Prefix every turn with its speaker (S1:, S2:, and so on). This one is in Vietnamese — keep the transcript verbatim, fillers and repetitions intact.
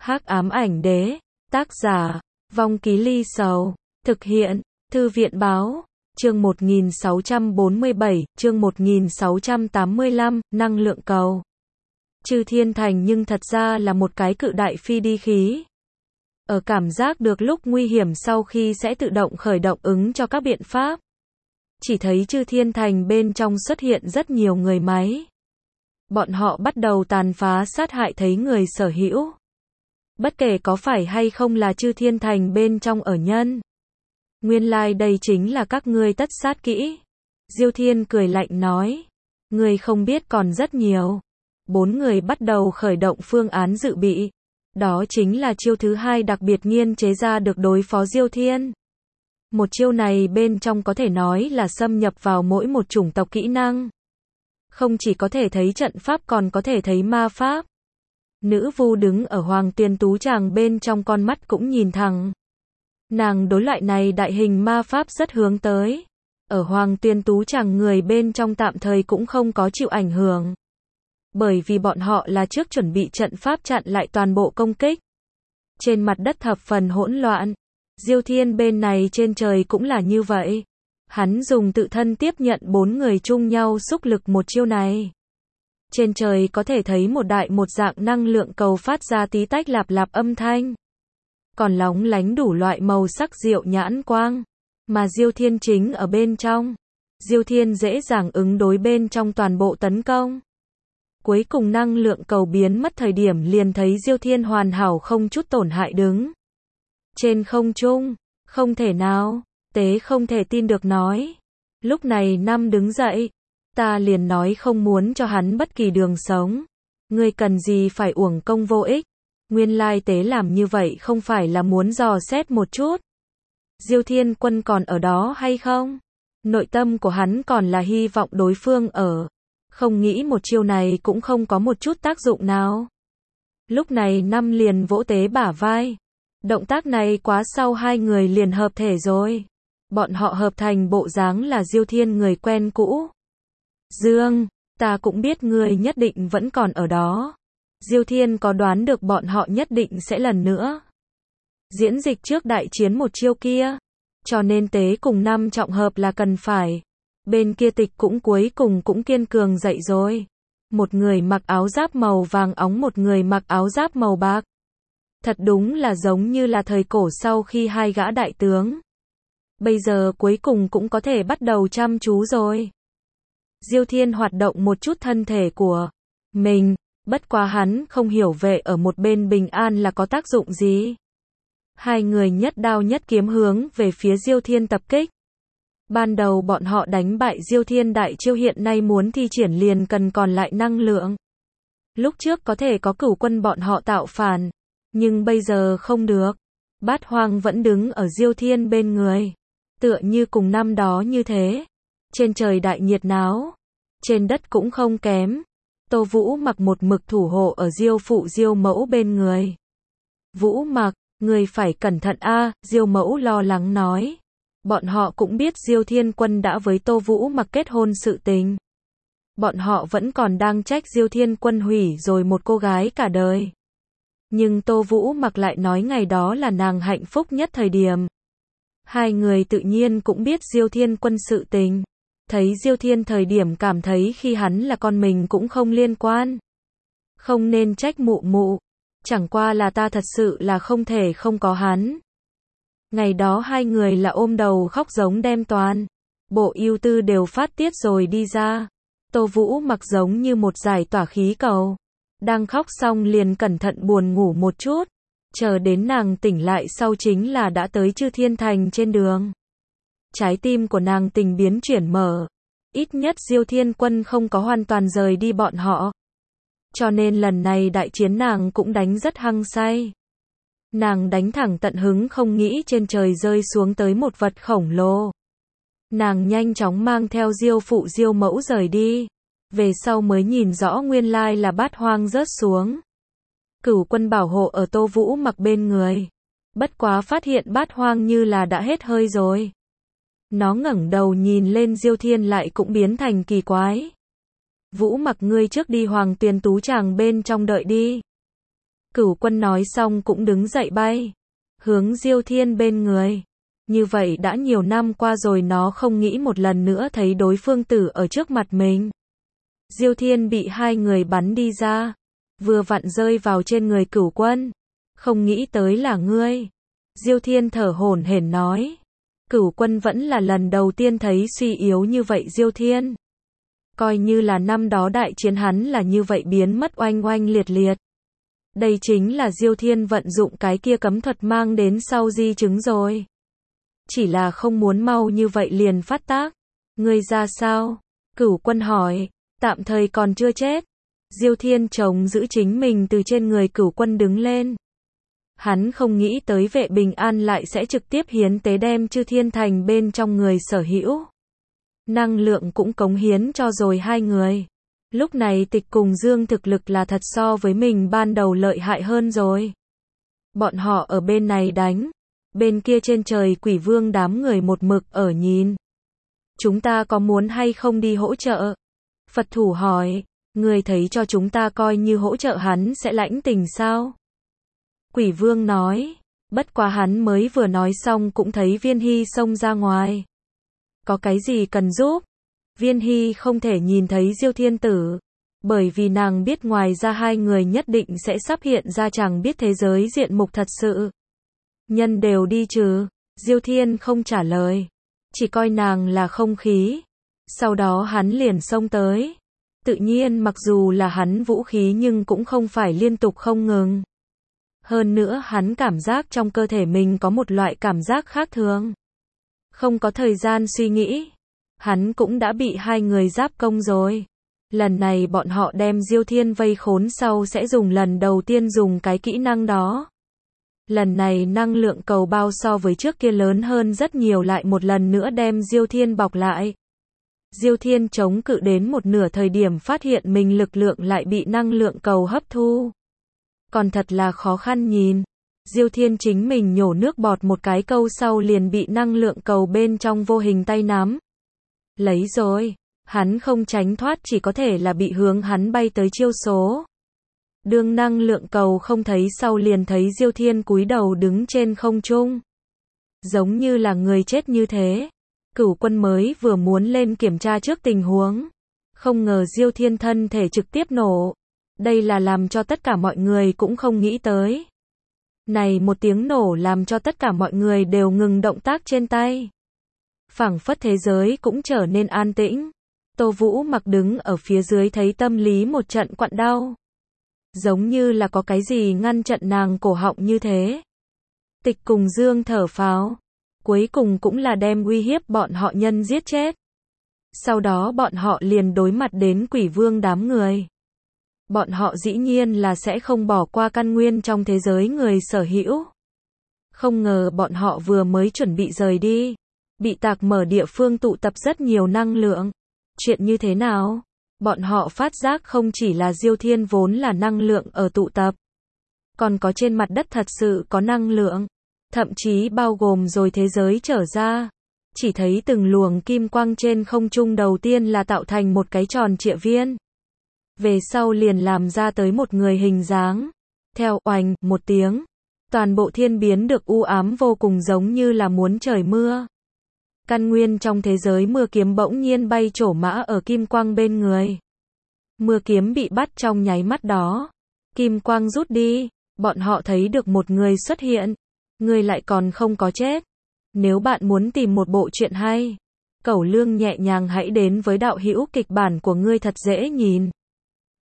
S1: Hắc ám ảnh đế, tác giả, Vong Ký Ly Sầu, thực hiện, Thư viện báo, chương một nghìn sáu trăm bốn mươi bảy, chương một nghìn sáu trăm tám mươi lăm, năng lượng cầu. Chư Thiên Thành nhưng thật ra là một cái cự đại phi đi khí. Ở cảm giác được lúc nguy hiểm sau khi sẽ tự động khởi động ứng cho các biện pháp. Chỉ thấy Chư Thiên Thành bên trong xuất hiện rất nhiều người máy. Bọn họ bắt đầu tàn phá sát hại thấy người sở hữu. Bất kể có phải hay không là Chư Thiên Thành bên trong ở nhân. Nguyên lai like đây chính là các ngươi tất sát kỹ. Diêu Thiên cười lạnh nói. Ngươi không biết còn rất nhiều. Bốn người bắt đầu khởi động phương án dự bị. Đó chính là chiêu thứ hai đặc biệt nghiên chế ra được đối phó Diêu Thiên. Một chiêu này bên trong có thể nói là xâm nhập vào mỗi một chủng tộc kỹ năng. Không chỉ có thể thấy trận pháp còn có thể thấy ma pháp. Nữ vu đứng ở Hoàng Tuyền Tú Tràng bên trong con mắt cũng nhìn thẳng. Nàng đối loại này đại hình ma pháp rất hướng tới. Ở Hoàng Tuyền Tú Tràng người bên trong tạm thời cũng không có chịu ảnh hưởng. Bởi vì bọn họ là trước chuẩn bị trận pháp chặn lại toàn bộ công kích. Trên mặt đất thập phần hỗn loạn. Diêu Thiên bên này trên trời cũng là như vậy. Hắn dùng tự thân tiếp nhận bốn người chung nhau xúc lực một chiêu này. Trên trời có thể thấy một đại một dạng năng lượng cầu phát ra tí tách lạp lạp âm thanh. Còn lóng lánh đủ loại màu sắc diệu nhãn quang. Mà Diêu Thiên chính ở bên trong. Diêu Thiên dễ dàng ứng đối bên trong toàn bộ tấn công. Cuối cùng năng lượng cầu biến mất thời điểm liền thấy Diêu Thiên hoàn hảo không chút tổn hại đứng. Trên không trung, không thể nào, Tế không thể tin được nói. Lúc này Năm đứng dậy, ta liền nói không muốn cho hắn bất kỳ đường sống. Ngươi cần gì phải uổng công vô ích. Nguyên lai Tế làm như vậy không phải là muốn dò xét một chút. Diêu Thiên Quân còn ở đó hay không? Nội tâm của hắn còn là hy vọng đối phương ở. Không nghĩ một chiêu này cũng không có một chút tác dụng nào. Lúc này Năm liền vỗ Tế bả vai. Động tác này quá sau hai người liền hợp thể rồi. Bọn họ hợp thành bộ dáng là Diêu Thiên người quen cũ. Dương, ta cũng biết ngươi nhất định vẫn còn ở đó. Diêu Thiên có đoán được bọn họ nhất định sẽ lần nữa diễn dịch trước đại chiến một chiêu kia. Cho nên Tế cùng Năm trọng hợp là cần phải. Bên kia Tịch cũng cuối cùng cũng kiên cường dậy rồi. Một người mặc áo giáp màu vàng óng, một người mặc áo giáp màu bạc. Thật đúng là giống như là thời cổ sau khi hai gã đại tướng. Bây giờ cuối cùng cũng có thể bắt đầu chăm chú rồi. Diêu Thiên hoạt động một chút thân thể của mình, bất quá hắn không hiểu vệ ở một bên bình an là có tác dụng gì. Hai người nhất đao nhất kiếm hướng về phía Diêu Thiên tập kích. Ban đầu bọn họ đánh bại Diêu Thiên đại chiêu, hiện nay muốn thi triển liền cần còn lại năng lượng. Lúc trước có thể có cửu quân bọn họ tạo phản, nhưng bây giờ không được. Bát Hoang vẫn đứng ở Diêu Thiên bên người, tựa như cùng năm đó như thế. Trên trời đại nhiệt náo, trên đất cũng không kém. Tô Vũ Mặc một mực thủ hộ ở Diêu phụ Diêu mẫu bên người. Vũ Mặc, người phải cẩn thận a, Diêu mẫu lo lắng nói. Bọn họ cũng biết Diêu Thiên Quân đã với Tô Vũ Mặc kết hôn sự tình. Bọn họ vẫn còn đang trách Diêu Thiên Quân hủy rồi một cô gái cả đời. Nhưng Tô Vũ Mặc lại nói ngày đó là nàng hạnh phúc nhất thời điểm. Hai người tự nhiên cũng biết Diêu Thiên Quân sự tình. Thấy Diêu Thiên thời điểm cảm thấy khi hắn là con mình cũng không liên quan. Không nên trách mụ mụ. Chẳng qua là ta thật sự là không thể không có hắn. Ngày đó hai người là ôm đầu khóc giống đem toàn. Bộ ưu tư đều phát tiết rồi đi ra. Tô Vũ Mặc giống như một giải tỏa khí cầu. Đang khóc xong liền cẩn thận buồn ngủ một chút. Chờ đến nàng tỉnh lại sau chính là đã tới Chư Thiên Thành trên đường. Trái tim của nàng tình biến chuyển mở. Ít nhất Diêu Thiên Quân không có hoàn toàn rời đi bọn họ. Cho nên lần này đại chiến nàng cũng đánh rất hăng say. Nàng đánh thẳng tận hứng không nghĩ trên trời rơi xuống tới một vật khổng lồ. Nàng nhanh chóng mang theo Diêu phụ Diêu mẫu rời đi. Về sau mới nhìn rõ nguyên lai là Bát Hoang rớt xuống. Cửu quân bảo hộ ở Tô Vũ Mặc bên người. Bất quá phát hiện Bát Hoang như là đã hết hơi rồi. Nó ngẩng đầu nhìn lên Diêu Thiên lại cũng biến thành kỳ quái. Vũ Mặc, ngươi trước đi Hoàng Tuyền Tú Tràng bên trong đợi đi. Cửu Quân nói xong cũng đứng dậy bay, hướng Diêu Thiên bên người. Như vậy đã nhiều năm qua rồi nó không nghĩ một lần nữa thấy đối phương tử ở trước mặt mình. Diêu Thiên bị hai người bắn đi ra, vừa vặn rơi vào trên người Cửu Quân. Không nghĩ tới là ngươi. Diêu Thiên thở hổn hển nói. Cửu Quân vẫn là lần đầu tiên thấy suy yếu như vậy Diêu Thiên. Coi như là năm đó đại chiến hắn là như vậy biến mất oanh oanh liệt liệt. Đây chính là Diêu Thiên vận dụng cái kia cấm thuật mang đến sau di chứng rồi. Chỉ là không muốn mau như vậy liền phát tác. Ngươi ra sao? Cửu Quân hỏi. Tạm thời còn chưa chết. Diêu Thiên chống giữ chính mình từ trên người Cửu Quân đứng lên. Hắn không nghĩ tới vệ bình an lại sẽ trực tiếp hiến tế đem Chư Thiên Thành bên trong người sở hữu. Năng lượng cũng cống hiến cho rồi hai người. Lúc này Tịch cùng Dương thực lực là thật so với mình ban đầu lợi hại hơn rồi. Bọn họ ở bên này đánh. Bên kia trên trời Quỷ Vương đám người một mực ở nhìn. Chúng ta có muốn hay không đi hỗ trợ? Phật thủ hỏi. Người thấy cho chúng ta coi như hỗ trợ hắn sẽ lãnh tình sao? Quỷ Vương nói. Bất quá hắn mới vừa nói xong cũng thấy Viên Hy xông ra ngoài. Có cái gì cần giúp? Viên Hy không thể nhìn thấy Diêu Thiên Tử. Bởi vì nàng biết ngoài ra hai người nhất định sẽ sắp hiện ra chẳng biết thế giới diện mục thật sự. Nhân đều đi trừ. Diêu Thiên không trả lời. Chỉ coi nàng là không khí. Sau đó hắn liền xông tới. Tự nhiên mặc dù là hắn vũ khí nhưng cũng không phải liên tục không ngừng. Hơn nữa hắn cảm giác trong cơ thể mình có một loại cảm giác khác thường. Không có thời gian suy nghĩ. Hắn cũng đã bị hai người giáp công rồi. Lần này bọn họ đem Diêu Thiên vây khốn sau sẽ dùng lần đầu tiên dùng cái kỹ năng đó. Lần này năng lượng cầu bao so với trước kia lớn hơn rất nhiều lại một lần nữa đem Diêu Thiên bọc lại. Diêu Thiên chống cự đến một nửa thời điểm phát hiện mình lực lượng lại bị năng lượng cầu hấp thu. Còn thật là khó khăn nhìn. Diêu Thiên chính mình nhổ nước bọt một cái câu sau liền bị năng lượng cầu bên trong vô hình tay nắm. Lấy rồi. Hắn không tránh thoát chỉ có thể là bị hướng hắn bay tới chiêu số. Đương năng lượng cầu không thấy sau liền thấy Diêu Thiên cúi đầu đứng trên không trung. Giống như là người chết như thế. Cửu Quân mới vừa muốn lên kiểm tra trước tình huống. Không ngờ Diêu Thiên thân thể trực tiếp nổ. Đây là làm cho tất cả mọi người cũng không nghĩ tới. Này một tiếng nổ làm cho tất cả mọi người đều ngừng động tác trên tay. Phảng phất thế giới cũng trở nên an tĩnh. Tô Vũ Mặc đứng ở phía dưới thấy tâm lý một trận quặn đau. Giống như là có cái gì ngăn chặn nàng cổ họng như thế. Tịch cùng Dương thở phào. Cuối cùng cũng là đem uy hiếp bọn họ nhân giết chết. Sau đó bọn họ liền đối mặt đến Quỷ Vương đám người. Bọn họ dĩ nhiên là sẽ không bỏ qua căn nguyên trong thế giới người sở hữu. Không ngờ bọn họ vừa mới chuẩn bị rời đi. Bị tạc mở địa phương tụ tập rất nhiều năng lượng. Chuyện như thế nào? Bọn họ phát giác không chỉ là Diêu Thiên vốn là năng lượng ở tụ tập. Còn có trên mặt đất thật sự có năng lượng. Thậm chí bao gồm rồi thế giới trở ra. Chỉ thấy từng luồng kim quang trên không trung đầu tiên là tạo thành một cái tròn trịa viên. Về sau liền làm ra tới một người hình dáng. Theo oành một tiếng. Toàn bộ thiên biến được u ám vô cùng giống như là muốn trời mưa. Căn nguyên trong thế giới mưa kiếm bỗng nhiên bay trổ mã ở kim quang bên người. Mưa kiếm bị bắt trong nháy mắt đó. Kim quang rút đi. Bọn họ thấy được một người xuất hiện. Người lại còn không có chết. Nếu bạn muốn tìm một bộ truyện hay, Cẩu Lương nhẹ nhàng hãy đến với đạo hữu kịch bản của ngươi thật dễ nhìn.